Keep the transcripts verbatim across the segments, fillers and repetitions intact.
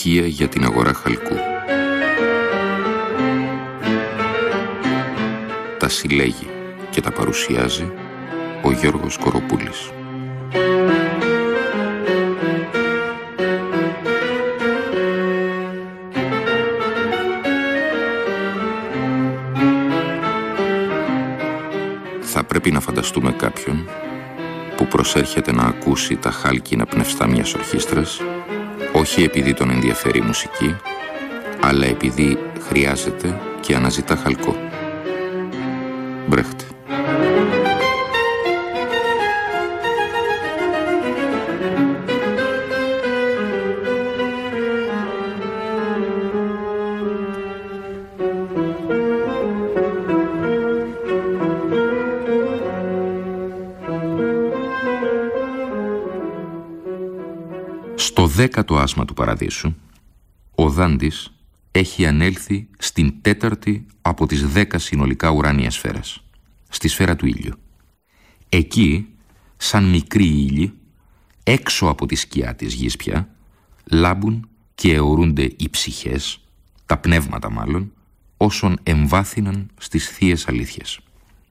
στοιχεία για την αγορά χαλκού. Τα συλλέγει και τα παρουσιάζει ο Γιώργος Κοροπούλης. Θα πρέπει να φανταστούμε κάποιον που προσέρχεται να ακούσει τα χάλκινα πνευστά μιας ορχήστρας, όχι επειδή τον ενδιαφέρει η μουσική, αλλά επειδή χρειάζεται και αναζητά χαλκό. Μπρέχτε. Στο δέκατο άσμα του Παραδείσου, ο Δάντης έχει ανέλθει στην τέταρτη από τις δέκα συνολικά ουράνια σφαίρας, στη σφαίρα του ήλιου. Εκεί, σαν μικροί ήλιοι, έξω από τη σκιά της γης πια, λάμπουν και αιωρούνται οι ψυχές, τα πνεύματα μάλλον, όσων εμβάθυναν στις θείες αλήθειες.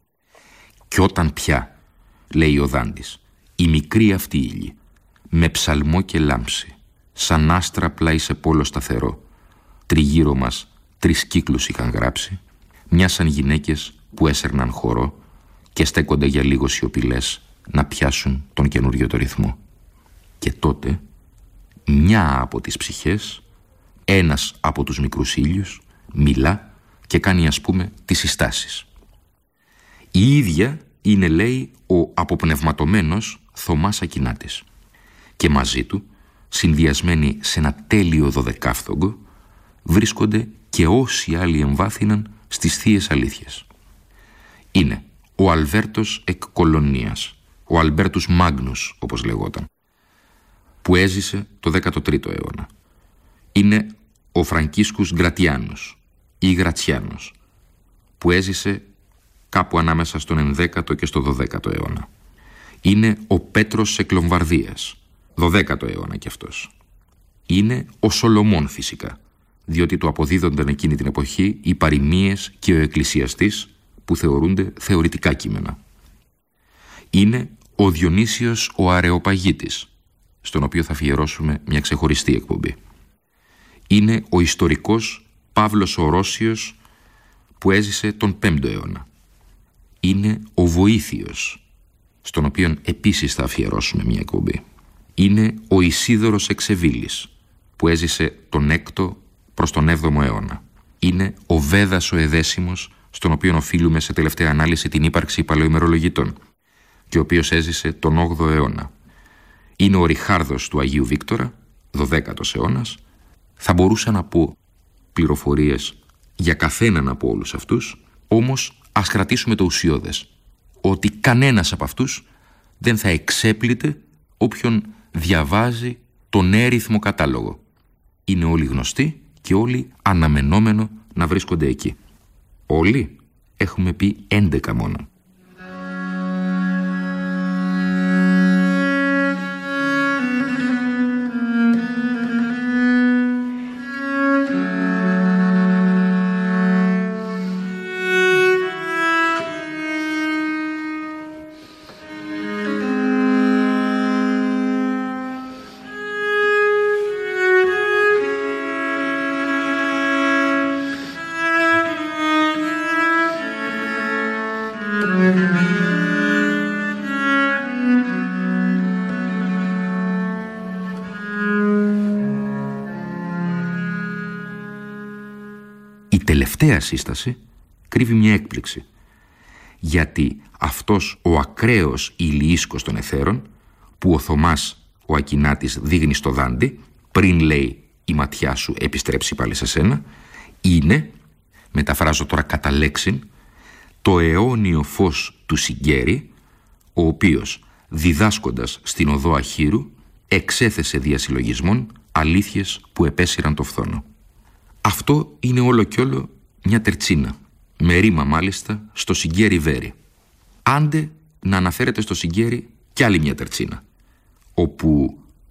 Κι όταν πια, λέει ο Δάντης, οι μικροί αυτοί ήλιοι, με ψαλμό και λάμψη, σαν άστρα πλάι σε πόλο σταθερό, τριγύρω μας τρεις κύκλους είχαν γράψει, μοιάσαν γυναίκες που έσερναν χορό και στέκονται για λίγο σιωπηλές να πιάσουν τον καινούριο το ρυθμό. Και τότε, μια από τις ψυχές, ένας από τους μικρούς ήλιους, μιλά και κάνει, ας πούμε, τις συστάσεις. Η ίδια είναι, λέει, ο αποπνευματωμένος Θωμάς Ακινάτης. Και μαζί του, συνδυασμένοι σε ένα τέλειο δωδεκάφθογκο, βρίσκονται και όσοι άλλοι εμβάθυναν στις θείες αλήθειες. Είναι ο Αλβέρτος εκ Κολωνίας, ο Αλμπέρτους Μάγνους, όπως λεγόταν, που έζησε το δέκατο τρίτο αιώνα. Είναι ο Φραγκίσκους Γκρατιάνος ή Γρατσιάνος, που έζησε κάπου ανάμεσα στον ενδέκατο και στο δωδέκατο αιώνα. Είναι ο Πέτρος εκ Λομβαρδίας, δωδέκατο αιώνα κι αυτός. Είναι ο Σολομών φυσικά, διότι του αποδίδονταν εκείνη την εποχή οι παροιμίες και ο εκκλησιαστής που θεωρούνται θεωρητικά κείμενα. Είναι ο Διονύσιος ο Αρεοπαγίτης, στον οποίο θα αφιερώσουμε μια ξεχωριστή εκπομπή. Είναι ο ιστορικός Παύλος ο Ρώσιος που έζησε τον πέμπτο αιώνα. Είναι ο Βοήθιος, στον οποίον επίσης θα αφιερώσουμε μια εκπομπή. Είναι ο Ισίδωρος Εξεβίλης, που έζησε τον έκτο προς τον έβδομο αιώνα. Είναι ο Βέδας ο Εδέσιμος, στον οποίον οφείλουμε σε τελευταία ανάλυση την ύπαρξη παλαιοημερολογητών, και ο οποίος έζησε τον όγδοο αιώνα. Είναι ο Ριχάρδος του Αγίου Βίκτορα, δωδέκατος αιώνας. Θα μπορούσα να πω πληροφορίες για καθέναν από όλους αυτούς, όμως ας κρατήσουμε το ουσιώδες, ότι κανένας από αυτούς δεν θα εξέπλητε όποιον διαβάζει τον έριθμο κατάλογο. Είναι όλοι γνωστοί και όλοι αναμενόμενο να βρίσκονται εκεί. Όλοι έχουμε πει έντεκα μόνο. Η τελευταία σύσταση κρύβει μια έκπληξη, γιατί αυτός ο ακραίος ηλιίσκος των αιθέρων, που ο Θωμάς ο Ακινάτης δείχνει στο Δάντη, πριν λέει η ματιά σου επιστρέψει πάλι σε σένα, είναι, μεταφράζω τώρα κατά λέξιν, το αιώνιο φως του Σιγκέρη, ο οποίος, διδάσκοντας στην οδό Αχύρου, εξέθεσε διασυλλογισμών αλήθειες που επέσυραν το φθόνο. Αυτό είναι όλο κι όλο μια τερτσίνα, με ρήμα μάλιστα στο Σιγκέρι Βέρι. Άντε να αναφέρεται στο Σιγκέρι κι άλλη μια τερτσίνα, όπου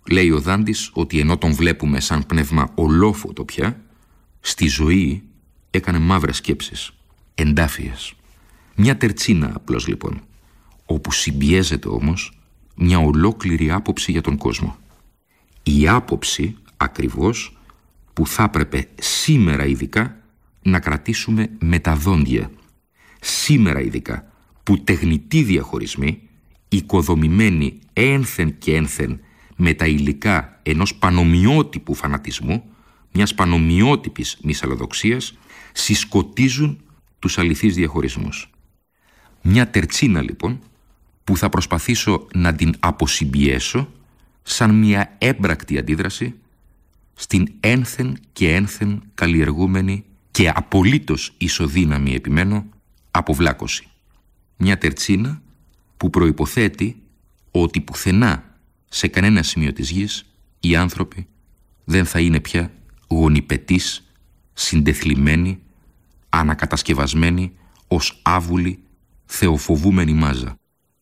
Λέει ο Δάντης ότι ενώ τον βλέπουμε σαν πνεύμα ολόφωτο πια, στη ζωή έκανε μαύρες σκέψεις, εντάφιες. Μια τερτσίνα απλώς λοιπόν, όπου συμπιέζεται όμως μια ολόκληρη άποψη για τον κόσμο. Η άποψη ακριβώς που θα έπρεπε σήμερα ειδικά να κρατήσουμε με τα δόντια. Σήμερα ειδικά που τεχνητοί διαχωρισμοί, οικοδομημένοι ένθεν και ένθεν με τα υλικά ενός πανομοιότυπου φανατισμού, μιας πανομοιότυπης μυσαλλοδοξίας, συσκοτίζουν τους αληθείς διαχωρισμούς. Μια τερτσίνα λοιπόν που θα προσπαθήσω να την αποσυμπιέσω σαν μια έμπρακτη αντίδραση στην ένθεν και ένθεν καλλιεργούμενη και απολύτως ισοδύναμη, επιμένω, αποβλάκωση. Μια τερτσίνα που προϋποθέτει ότι πουθενά σε κανένα σημείο της γης οι άνθρωποι δεν θα είναι πια γονιπετείς, συντεθλιμμένοι, ανακατασκευασμένοι ως άβουλοι, θεοφοβούμενη μάζα.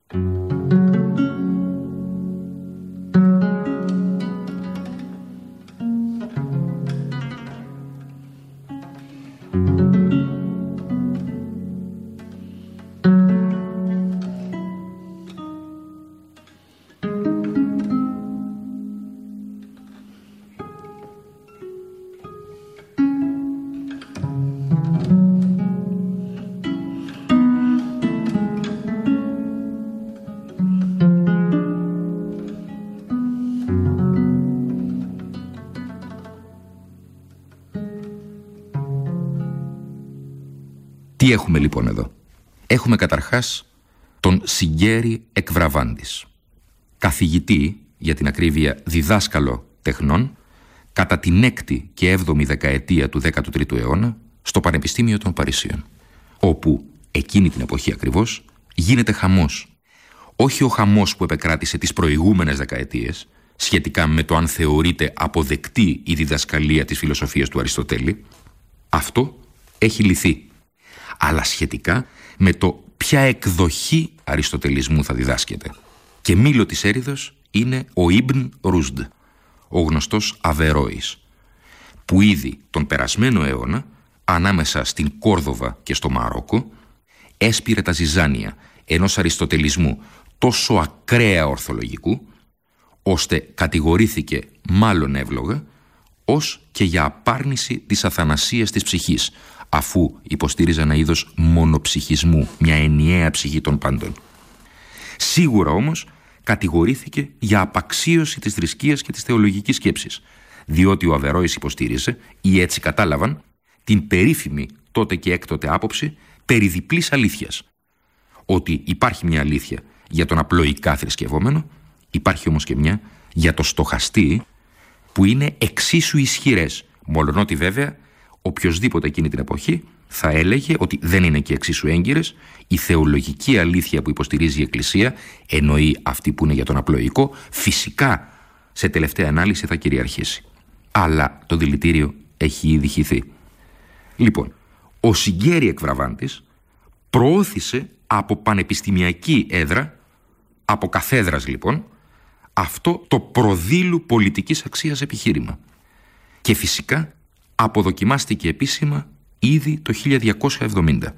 Τι έχουμε λοιπόν εδώ? Έχουμε καταρχάς τον Σιγκέρη Εκβραβάντης, καθηγητή, για την ακρίβεια διδάσκαλο τεχνών, κατά την έκτη και έβδομη δεκαετία του δέκατου τρίτου αιώνα στο Πανεπιστήμιο των Παρισίων, όπου εκείνη την εποχή ακριβώς γίνεται χαμός. Όχι ο χαμός που επεκράτησε τις προηγούμενες δεκαετίες σχετικά με το αν θεωρείται αποδεκτή η διδασκαλία της φιλοσοφίας του Αριστοτέλη. Αυτό έχει λυθεί. Αλλά σχετικά με το ποια εκδοχή αριστοτελισμού θα διδάσκεται. Και μήλο της έριδος είναι ο Ιμπν Ρούσντ, ο γνωστός Αβερόης, που ήδη τον περασμένο αιώνα, ανάμεσα στην Κόρδοβα και στο Μαρόκο, έσπηρε τα ζυζάνια ενός αριστοτελισμού τόσο ακραία ορθολογικού, ώστε κατηγορήθηκε μάλλον εύλογα ως και για απάρνηση της αθανασίας της ψυχής, αφού υποστήριζε ένα είδος μονοψυχισμού, μια ενιαία ψυχή των πάντων. Σίγουρα όμως κατηγορήθηκε για απαξίωση της θρησκείας και της θεολογικής σκέψης, διότι ο Αβερόης υποστήριζε, ή έτσι κατάλαβαν, την περίφημη τότε και έκτοτε άποψη περί διπλής αλήθειας. Ότι υπάρχει μια αλήθεια για τον απλοϊκά θρησκευόμενο, υπάρχει όμως και μια για το στοχαστή, που είναι εξίσου ισχυρές, μολονότι βέβαια οποιοσδήποτε εκείνη την εποχή θα έλεγε ότι δεν είναι και εξίσου έγκυρες. Η θεολογική αλήθεια που υποστηρίζει η Εκκλησία, εννοεί αυτή που είναι για τον απλοϊκό, φυσικά σε τελευταία ανάλυση θα κυριαρχήσει. Αλλά το δηλητήριο έχει ήδη χυθεί. Λοιπόν, ο Σιγκέρη Εκβραβάντης προώθησε από πανεπιστημιακή έδρα, από καθέδρας λοιπόν, αυτό το προδήλου πολιτικής αξίας επιχείρημα. Και φυσικά αποδοκιμάστηκε επίσημα ήδη το χίλια διακόσια εβδομήντα.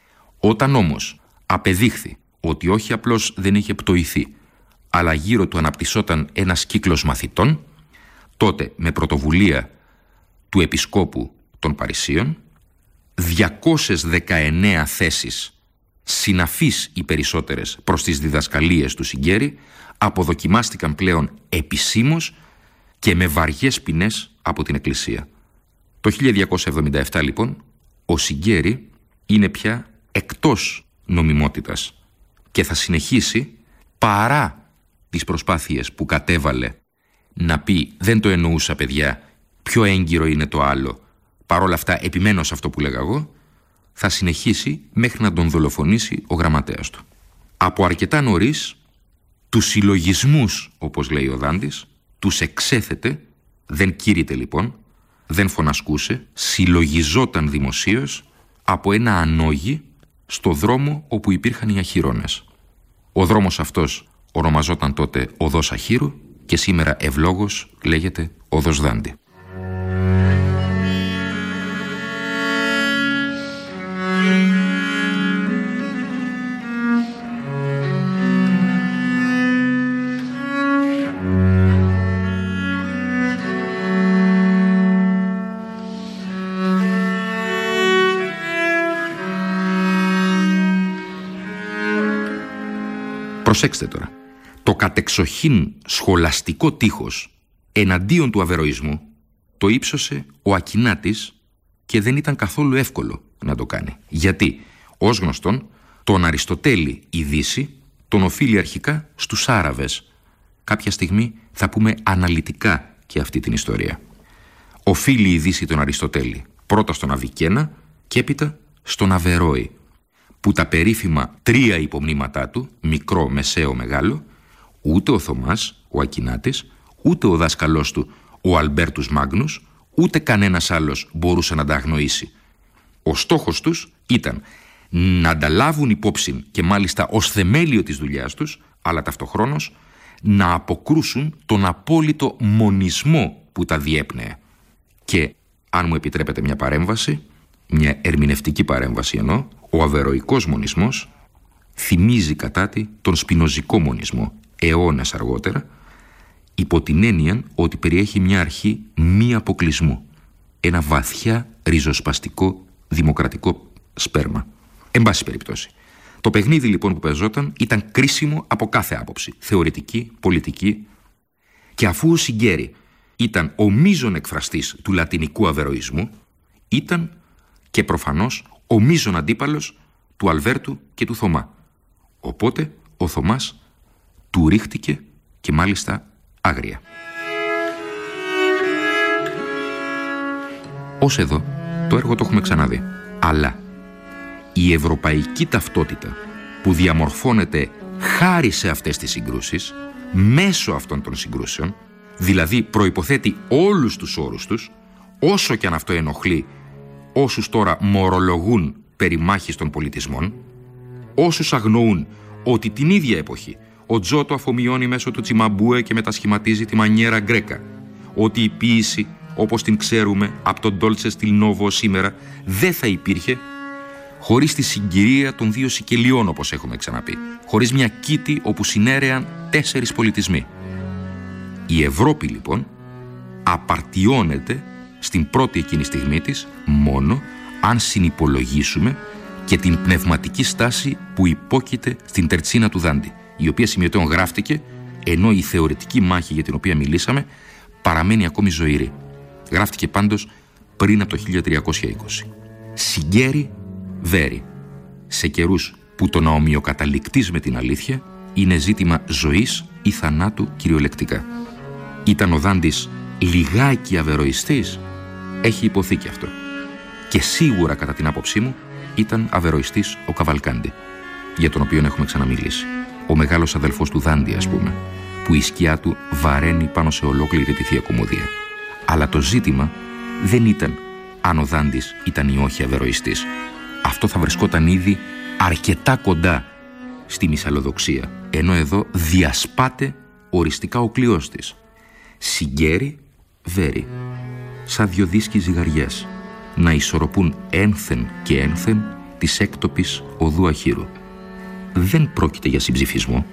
Όταν όμως απεδείχθη ότι όχι απλώς δεν είχε πτωηθεί, αλλά γύρω του αναπτυσσόταν ένας κύκλος μαθητών, τότε με πρωτοβουλία του Επισκόπου των Παρισίων, διακόσιες δεκαεννέα θέσεις, συναφείς οι περισσότερες προς τις διδασκαλίες του Σιγκέρη, αποδοκιμάστηκαν πλέον επισήμως και με βαριές ποινές από την Εκκλησία. Το χίλια διακόσια εβδομήντα επτά λοιπόν ο Σιγκέρη είναι πια εκτός νομιμότητας και θα συνεχίσει, παρά τις προσπάθειες που κατέβαλε να πει «δεν το εννοούσα παιδιά, πιο έγκυρο είναι το άλλο, παρόλα αυτά επιμένω σε αυτό που λέγα εγώ», θα συνεχίσει μέχρι να τον δολοφονήσει ο γραμματέας του. Από αρκετά νωρίς τους συλλογισμούς, όπως λέει ο Δάντης, τους εξέθετε, δεν κήρυτε λοιπόν, δεν φωνασκούσε, συλλογιζόταν δημοσίως από ένα ανόγι στο δρόμο όπου υπήρχαν οι αχυρώνες. Ο δρόμος αυτός ονομαζόταν τότε Οδός Αχύρου και σήμερα ευλόγως λέγεται οδός Δάντη. Προσέξτε τώρα, το κατεξοχήν σχολαστικό τείχος εναντίον του αβεροϊσμού το ύψωσε ο Ακινάτης και δεν ήταν καθόλου εύκολο να το κάνει. Γιατί, ως γνωστόν, τον Αριστοτέλη η Δύση τον οφείλει αρχικά στους Άραβες. Κάποια στιγμή θα πούμε αναλυτικά και αυτή την ιστορία. Οφείλει η Δύση τον Αριστοτέλη πρώτα στον Αβικένα και έπειτα στον Αβερόη, που τα περίφημα τρία υπομνήματά του, μικρό, μεσαίο, μεγάλο, ούτε ο Θωμάς, ο Ακινάτης, ούτε ο δάσκαλός του, ο Αλμπέρτους Μάγνους, ούτε κανένας άλλος μπορούσε να τα αγνοήσει. Ο στόχος τους ήταν να ανταλάβουν υπόψη και μάλιστα ως θεμέλιο της δουλειάς τους, αλλά ταυτοχρόνως να αποκρούσουν τον απόλυτο μονισμό που τα διέπνεε. Και, αν μου επιτρέπετε μια παρέμβαση, μια ερμηνευτική παρέμβαση εννοώ, ο αβεροϊκός μονισμός θυμίζει κατά τη τον σπινοζικό μονισμό αιώνες αργότερα, υπό την έννοια ότι περιέχει μια αρχή μη αποκλεισμού, ένα βαθιά ριζοσπαστικό δημοκρατικό σπέρμα. Εν πάση περιπτώσει, το παιχνίδι λοιπόν που παίζονταν ήταν κρίσιμο από κάθε άποψη, θεωρητική, πολιτική, και αφού ο Σιγκέρι ήταν ο μείζον εκφραστής του λατινικού αβεροϊσμού, ήταν και προφανώς ο μείζον αντίπαλος του Αλβέρτου και του Θωμά. Οπότε ο Θωμάς του ρίχτηκε και μάλιστα άγρια. Ως εδώ το έργο το έχουμε ξαναδεί. Αλλά η ευρωπαϊκή ταυτότητα που διαμορφώνεται χάρη σε αυτές τις συγκρούσεις, μέσω αυτών των συγκρούσεων, δηλαδή προϋποθέτει όλους τους όρους τους, όσο και αν αυτό ενοχλεί όσους τώρα μορολογούν περί μάχης των πολιτισμών, όσους αγνοούν ότι την ίδια εποχή ο Τζότο αφομοιώνει μέσω του Τσιμαμπούε και μετασχηματίζει τη μανιέρα γκρέκα, ότι η ποίηση όπως την ξέρουμε από τον Ντόλτσε στιλ Νόβο σήμερα δεν θα υπήρχε χωρίς τη συγκυρία των δύο Σικελιών, όπως έχουμε ξαναπεί, χωρίς μια κήτη όπου συνέρεαν τέσσερις πολιτισμοί. Η Ευρώπη λοιπόν απαρτιώνεται στην πρώτη εκείνη στιγμή της μόνο αν συνυπολογίσουμε και την πνευματική στάση που υπόκειται στην τερτσίνα του Δάντη, η οποία σημειωτέων γράφτηκε ενώ η θεωρητική μάχη για την οποία μιλήσαμε παραμένει ακόμη ζωηρή. Γράφτηκε πάντως πριν από το χίλια τριακόσια είκοσι. Σιγκέρι βέρι, σε καιρούς που το να ομοιοκαταληκτείς με την αλήθεια είναι ζήτημα ζωής ή θανάτου κυριολεκτικά. Ήταν ο Δάντης λιγάκι αβεροϊστής? Έχει υποθεί και αυτό. Και σίγουρα κατά την άποψή μου ήταν αβεροϊστής ο Καβαλκάντι, για τον οποίο έχουμε ξαναμιλήσει. Ο μεγάλος αδελφός του Δάντη, ας πούμε, που η σκιά του βαραίνει πάνω σε ολόκληρη τη Θεία Κομμωδία. Αλλά το ζήτημα δεν ήταν αν ο Δάντης ήταν ή όχι αβεροϊστής. Αυτό θα βρισκόταν ήδη αρκετά κοντά στη μυσαλλοδοξία, ενώ εδώ διασπάται οριστικά ο κλειός της. Σιγκέρι βέρι, σαν δυο δίσκοι ζυγαριάς, να ισορροπούν ένθεν και ένθεν της έκτοπης οδού αχύρου. Δεν πρόκειται για συμψηφισμό.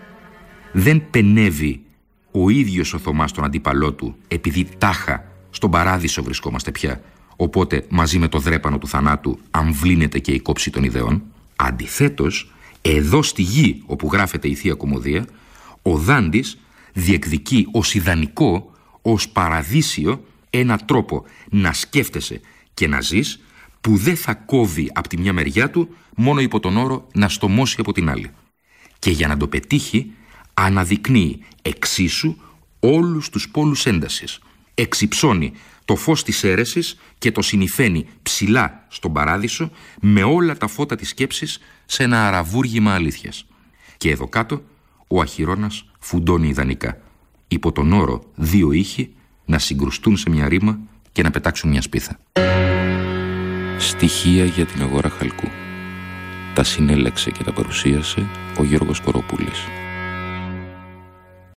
Δεν πενεύει ο ίδιος ο Θωμάς τον αντίπαλό του επειδή τάχα στον παράδεισο βρισκόμαστε πια, οπότε μαζί με το δρέπανο του θανάτου αμβλύνεται και η κόψη των ιδεών. Αντιθέτως, εδώ στη γη όπου γράφεται η Θεία Κομμωδία, ο Δάντης διεκδικεί ως ιδανικό, ως παραδείσιο, ένα τρόπο να σκέφτεσαι και να ζεις που δεν θα κόβει από τη μια μεριά του μόνο υπό τον όρο να στομώσει από την άλλη. Και για να το πετύχει αναδεικνύει εξίσου όλους τους πόλους έντασης. Εξυψώνει το φως της αίρεσης και το συνυφαίνει ψηλά στον παράδεισο με όλα τα φώτα της σκέψης σε ένα αραβούργημα αλήθειας. Και εδώ κάτω ο Αχυρώνας φουντώνει ιδανικά, υπό τον όρο δύο ήχοι να συγκρουστούν σε μια ρήμα και να πετάξουν μια σπίθα. Στοιχεία για την αγορά χαλκού. Τα συνέλεξε και τα παρουσίασε ο Γιώργος Κοροπούλης.